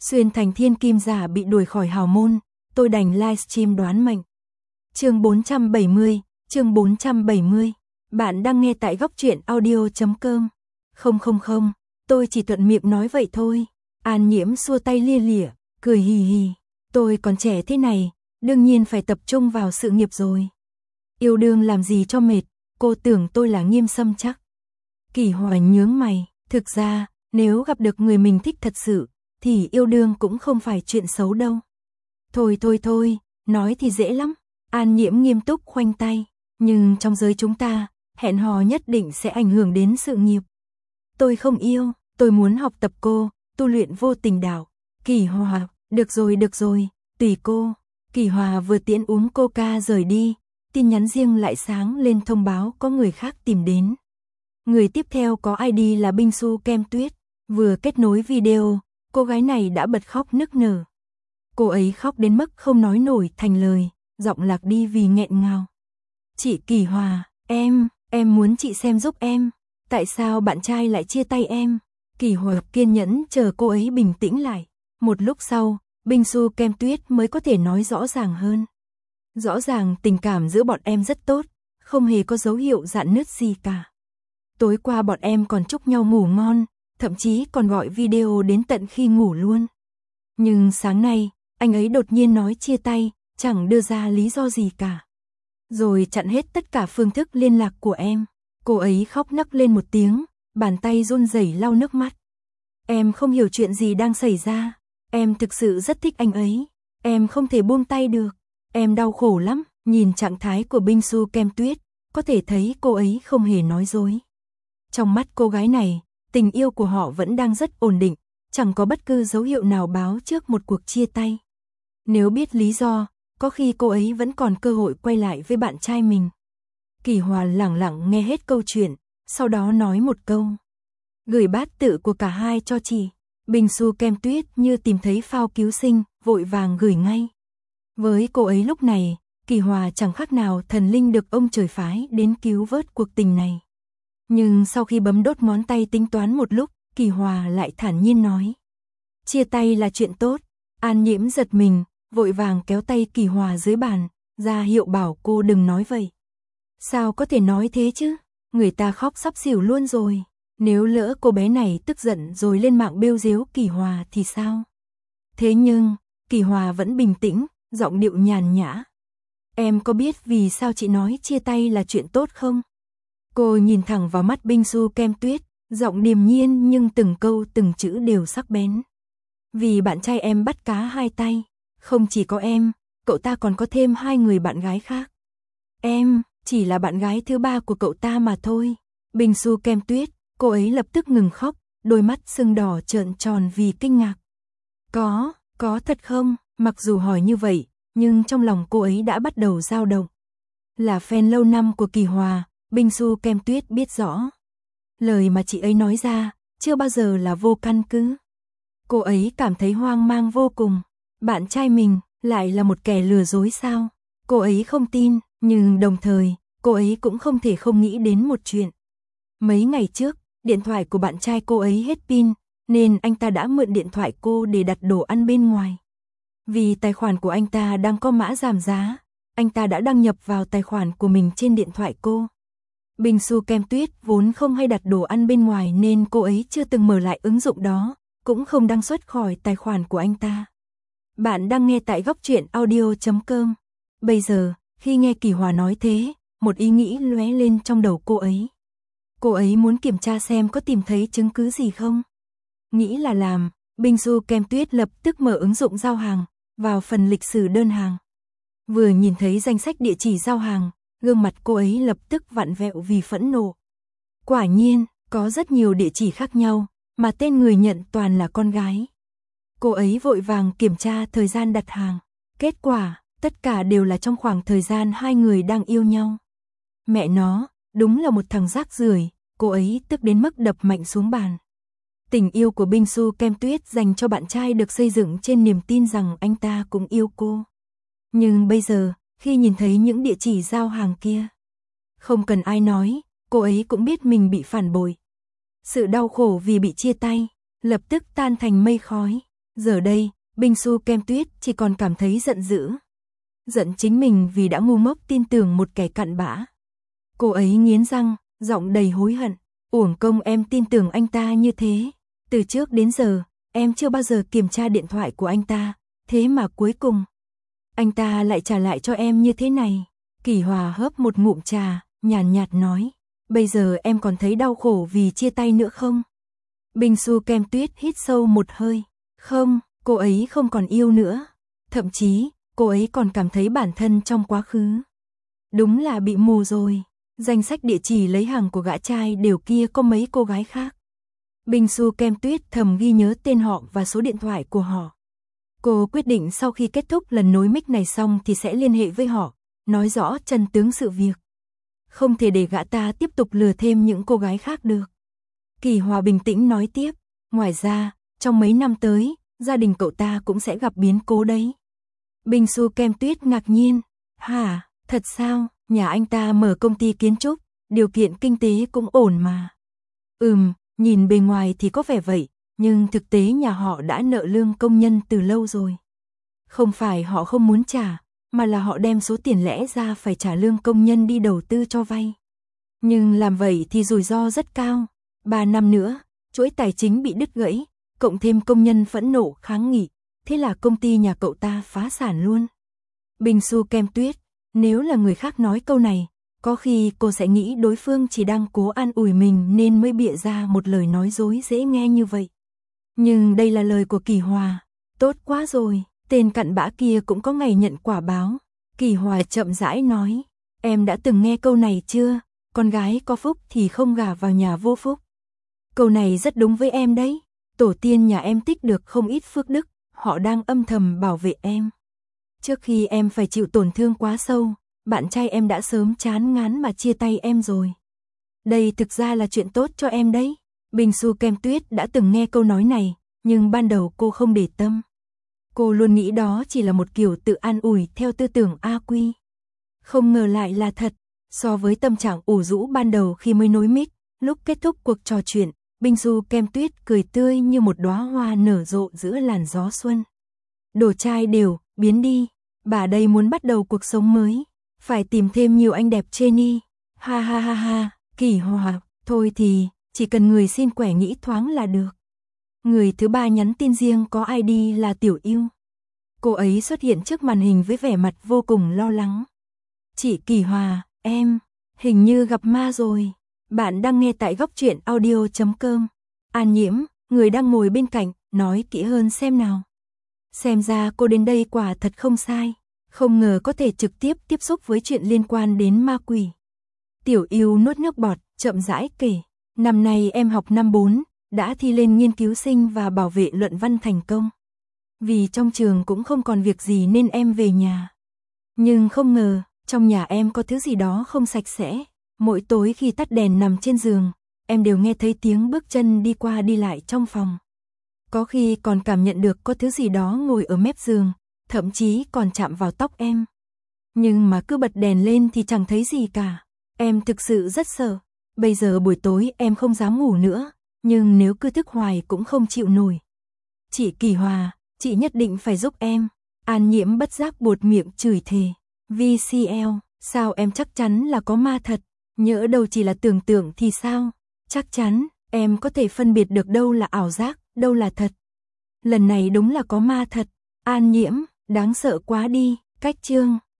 Xuyên thành thiên kim giả bị đuổi khỏi hào môn, tôi đành livestream đoán mệnh. Chương 470. Bạn đang nghe tại góc truyện audio.com. Không, tôi chỉ thuận miệng nói vậy thôi. An Nhiễm xua tay lia lịa, cười hì hì. Tôi còn trẻ thế này, đương nhiên phải tập trung vào sự nghiệp rồi. Yêu đương làm gì cho mệt, cô tưởng tôi là Nghiêm Sâm chắc. Kỳ Hòa nhướng mày, thực ra, nếu gặp được người mình thích thật sự, thì yêu đương cũng không phải chuyện xấu đâu. Thôi, nói thì dễ lắm. An Nhiễm nghiêm túc khoanh tay, nhưng trong giới chúng ta, hẹn hò nhất định sẽ ảnh hưởng đến sự nghiệp. Tôi không yêu, tôi muốn học tập cô, tu luyện vô tình đạo. Kỳ Hòa, được rồi, tùy cô. Kỳ Hòa vừa tiễn uống coca rời đi, tin nhắn riêng lại sáng lên thông báo có người khác tìm đến. Người tiếp theo có ID là Bingsu Kem Tuyết, vừa kết nối video, cô gái này đã bật khóc nức nở. Cô ấy khóc đến mức không nói nổi thành lời, giọng lạc đi vì nghẹn ngào. Chị Kỳ Hòa, em muốn chị xem giúp em, tại sao bạn trai lại chia tay em? Kỳ Hòa kiên nhẫn chờ cô ấy bình tĩnh lại. Một lúc sau, Bingsu Kem Tuyết mới có thể nói rõ ràng hơn. Rõ ràng tình cảm giữa bọn em rất tốt, không hề có dấu hiệu rạn nứt gì cả. Tối qua bọn em còn chúc nhau ngủ ngon, thậm chí còn gọi video đến tận khi ngủ luôn. Nhưng sáng nay, anh ấy đột nhiên nói chia tay, chẳng đưa ra lý do gì cả. Rồi chặn hết tất cả phương thức liên lạc của em. Cô ấy khóc nấc lên một tiếng, bàn tay run rẩy lau nước mắt. Em không hiểu chuyện gì đang xảy ra. Em thực sự rất thích anh ấy. Em không thể buông tay được. Em đau khổ lắm. Nhìn trạng thái của Bingsu Kem Tuyết, có thể thấy cô ấy không hề nói dối. Trong mắt cô gái này, tình yêu của họ vẫn đang rất ổn định, chẳng có bất cứ dấu hiệu nào báo trước một cuộc chia tay. Nếu biết lý do, có khi cô ấy vẫn còn cơ hội quay lại với bạn trai mình. Kỳ Hòa lẳng lặng nghe hết câu chuyện, sau đó nói một câu. Gửi bát tự của cả hai cho chị. Bingsu Kem Tuyết như tìm thấy phao cứu sinh, vội vàng gửi ngay. Với cô ấy lúc này, Kỳ Hòa chẳng khác nào thần linh được ông trời phái đến cứu vớt cuộc tình này. Nhưng sau khi bấm đốt ngón tay tính toán một lúc, Kỳ Hòa lại thản nhiên nói. Chia tay là chuyện tốt. An Nhiễm giật mình, vội vàng kéo tay Kỳ Hòa dưới bàn, ra hiệu bảo cô đừng nói vậy. Sao có thể nói thế chứ? Người ta khóc sắp xỉu luôn rồi. Nếu lỡ cô bé này tức giận rồi lên mạng bêu dếu Kỳ Hòa thì sao? Thế nhưng, Kỳ Hòa vẫn bình tĩnh, giọng điệu nhàn nhã. Em có biết vì sao chị nói chia tay là chuyện tốt không? Cô nhìn thẳng vào mắt Bingsu Kem Tuyết, giọng điềm nhiên nhưng từng câu từng chữ đều sắc bén. Vì bạn trai em bắt cá hai tay, không chỉ có em, cậu ta còn có thêm 2 người bạn gái khác. Em chỉ là bạn gái thứ 3 của cậu ta mà thôi. Bingsu Kem Tuyết, cô ấy lập tức ngừng khóc, đôi mắt sưng đỏ trợn tròn vì kinh ngạc. Có thật không? Mặc dù hỏi như vậy, nhưng trong lòng cô ấy đã bắt đầu dao động. Là fan lâu năm của Kỳ Hòa, Bingsu Kem Tuyết biết rõ. Lời mà chị ấy nói ra, chưa bao giờ là vô căn cứ. Cô ấy cảm thấy hoang mang vô cùng. Bạn trai mình lại là một kẻ lừa dối sao? Cô ấy không tin, nhưng đồng thời, cô ấy cũng không thể không nghĩ đến một chuyện. Mấy ngày trước, điện thoại của bạn trai cô ấy hết pin, nên anh ta đã mượn điện thoại cô để đặt đồ ăn bên ngoài. Vì tài khoản của anh ta đang có mã giảm giá, anh ta đã đăng nhập vào tài khoản của mình trên điện thoại cô. Bingsu Kem Tuyết vốn không hay đặt đồ ăn bên ngoài nên cô ấy chưa từng mở lại ứng dụng đó, cũng không đăng xuất khỏi tài khoản của anh ta. Bạn đang nghe tại góc truyện audio.com. Bây giờ, khi nghe Kỳ Hòa nói thế, một ý nghĩ lóe lên trong đầu cô ấy. Cô ấy muốn kiểm tra xem có tìm thấy chứng cứ gì không. Nghĩ là làm, Bingsu Kem Tuyết lập tức mở ứng dụng giao hàng, vào phần lịch sử đơn hàng. Vừa nhìn thấy danh sách địa chỉ giao hàng, gương mặt cô ấy lập tức vặn vẹo vì phẫn nộ. Quả nhiên, có rất nhiều địa chỉ khác nhau, mà tên người nhận toàn là con gái. Cô ấy vội vàng kiểm tra thời gian đặt hàng. Kết quả, tất cả đều là trong khoảng thời gian 2 người đang yêu nhau. Mẹ nó, đúng là một thằng rác rưởi, cô ấy tức đến mức đập mạnh xuống bàn. Tình yêu của Bingsu Kem Tuyết dành cho bạn trai được xây dựng trên niềm tin rằng anh ta cũng yêu cô. Nhưng bây giờ, khi nhìn thấy những địa chỉ giao hàng kia, không cần ai nói, cô ấy cũng biết mình bị phản bội. Sự đau khổ vì bị chia tay, lập tức tan thành mây khói. Giờ đây, Binh Su Kem Tuyết chỉ còn cảm thấy giận dữ. Giận chính mình vì đã ngu ngốc tin tưởng một kẻ cặn bã. Cô ấy nghiến răng, giọng đầy hối hận. Uổng công em tin tưởng anh ta như thế. Từ trước đến giờ, em chưa bao giờ kiểm tra điện thoại của anh ta. Thế mà cuối cùng, anh ta lại trả lại cho em như thế này. Kỳ Hòa hớp một ngụm trà, nhàn nhạt nói. Bây giờ em còn thấy đau khổ vì chia tay nữa không? Binh Su Kem Tuyết hít sâu một hơi. Không, cô ấy không còn yêu nữa. Thậm chí, cô ấy còn cảm thấy bản thân trong quá khứ. Đúng là bị mù rồi. Danh sách địa chỉ lấy hàng của gã trai đều kia có mấy cô gái khác. Binh Su Kem Tuyết thầm ghi nhớ tên họ và số điện thoại của họ. Cô quyết định sau khi kết thúc lần nối mic này xong thì sẽ liên hệ với họ, nói rõ chân tướng sự việc. Không thể để gã ta tiếp tục lừa thêm những cô gái khác được. Kỳ Hòa bình tĩnh nói tiếp, ngoài ra, trong mấy năm tới, gia đình cậu ta cũng sẽ gặp biến cố đấy. Binh Su Kem Tuyết ngạc nhiên, hả, thật sao, nhà anh ta mở công ty kiến trúc, điều kiện kinh tế cũng ổn mà. Nhìn bề ngoài thì có vẻ vậy, nhưng thực tế nhà họ đã nợ lương công nhân từ lâu rồi. Không phải họ không muốn trả, mà là họ đem số tiền lẽ ra phải trả lương công nhân đi đầu tư cho vay. Nhưng làm vậy thì rủi ro rất cao. 3 năm nữa, chuỗi tài chính bị đứt gãy, cộng thêm công nhân phẫn nộ kháng nghị, thế là công ty nhà cậu ta phá sản luôn. Binh Su Kem Tuyết, nếu là người khác nói câu này, có khi cô sẽ nghĩ đối phương chỉ đang cố an ủi mình nên mới bịa ra một lời nói dối dễ nghe như vậy. Nhưng đây là lời của Kỳ Hòa, tốt quá rồi, tên cặn bã kia cũng có ngày nhận quả báo. Kỳ Hòa chậm rãi nói, em đã từng nghe câu này chưa, con gái có phúc thì không gả vào nhà vô phúc. Câu này rất đúng với em đấy, tổ tiên nhà em tích được không ít phước đức, họ đang âm thầm bảo vệ em. Trước khi em phải chịu tổn thương quá sâu, bạn trai em đã sớm chán ngán mà chia tay em rồi. Đây thực ra là chuyện tốt cho em đấy. Binh Su Kem Tuyết đã từng nghe câu nói này, nhưng ban đầu cô không để tâm. Cô luôn nghĩ đó chỉ là một kiểu tự an ủi theo tư tưởng A Quy. Không ngờ lại là thật, so với tâm trạng ủ rũ ban đầu khi mới nối mic, lúc kết thúc cuộc trò chuyện, Binh Su Kem Tuyết cười tươi như một đóa hoa nở rộ giữa làn gió xuân. Đồ trai đều, biến đi, bà đây muốn bắt đầu cuộc sống mới, phải tìm thêm nhiều anh đẹp trên đi. Ha ha ha ha, Kỳ Hòa, thôi thì, chỉ cần người xin quẻ nghĩ thoáng là được. Người thứ ba nhắn tin riêng có ID là Tiểu Yêu. Cô ấy xuất hiện trước màn hình với vẻ mặt vô cùng lo lắng. Chị Kỳ Hòa, em, hình như gặp ma rồi. Bạn đang nghe tại góc truyện audio.com. An Nhiễm, người đang ngồi bên cạnh, nói kỹ hơn xem nào. Xem ra cô đến đây quả thật không sai. Không ngờ có thể trực tiếp tiếp xúc với chuyện liên quan đến ma quỷ. Tiểu Yêu nuốt nước bọt, chậm rãi kể. Năm nay em học năm 4, đã thi lên nghiên cứu sinh và bảo vệ luận văn thành công. Vì trong trường cũng không còn việc gì nên em về nhà. Nhưng không ngờ, trong nhà em có thứ gì đó không sạch sẽ. Mỗi tối khi tắt đèn nằm trên giường, em đều nghe thấy tiếng bước chân đi qua đi lại trong phòng. Có khi còn cảm nhận được có thứ gì đó ngồi ở mép giường, thậm chí còn chạm vào tóc em. Nhưng mà cứ bật đèn lên thì chẳng thấy gì cả. Em thực sự rất sợ. Bây giờ buổi tối em không dám ngủ nữa, nhưng nếu cứ thức hoài cũng không chịu nổi. Chị Kỳ Hòa, chị nhất định phải giúp em. An Nhiễm bất giác buột miệng chửi thề. VCL, sao em chắc chắn là có ma thật? Nhỡ đâu chỉ là tưởng tượng thì sao? Chắc chắn, em có thể phân biệt được đâu là ảo giác, đâu là thật. Lần này đúng là có ma thật. An Nhiễm, đáng sợ quá đi. Cách chương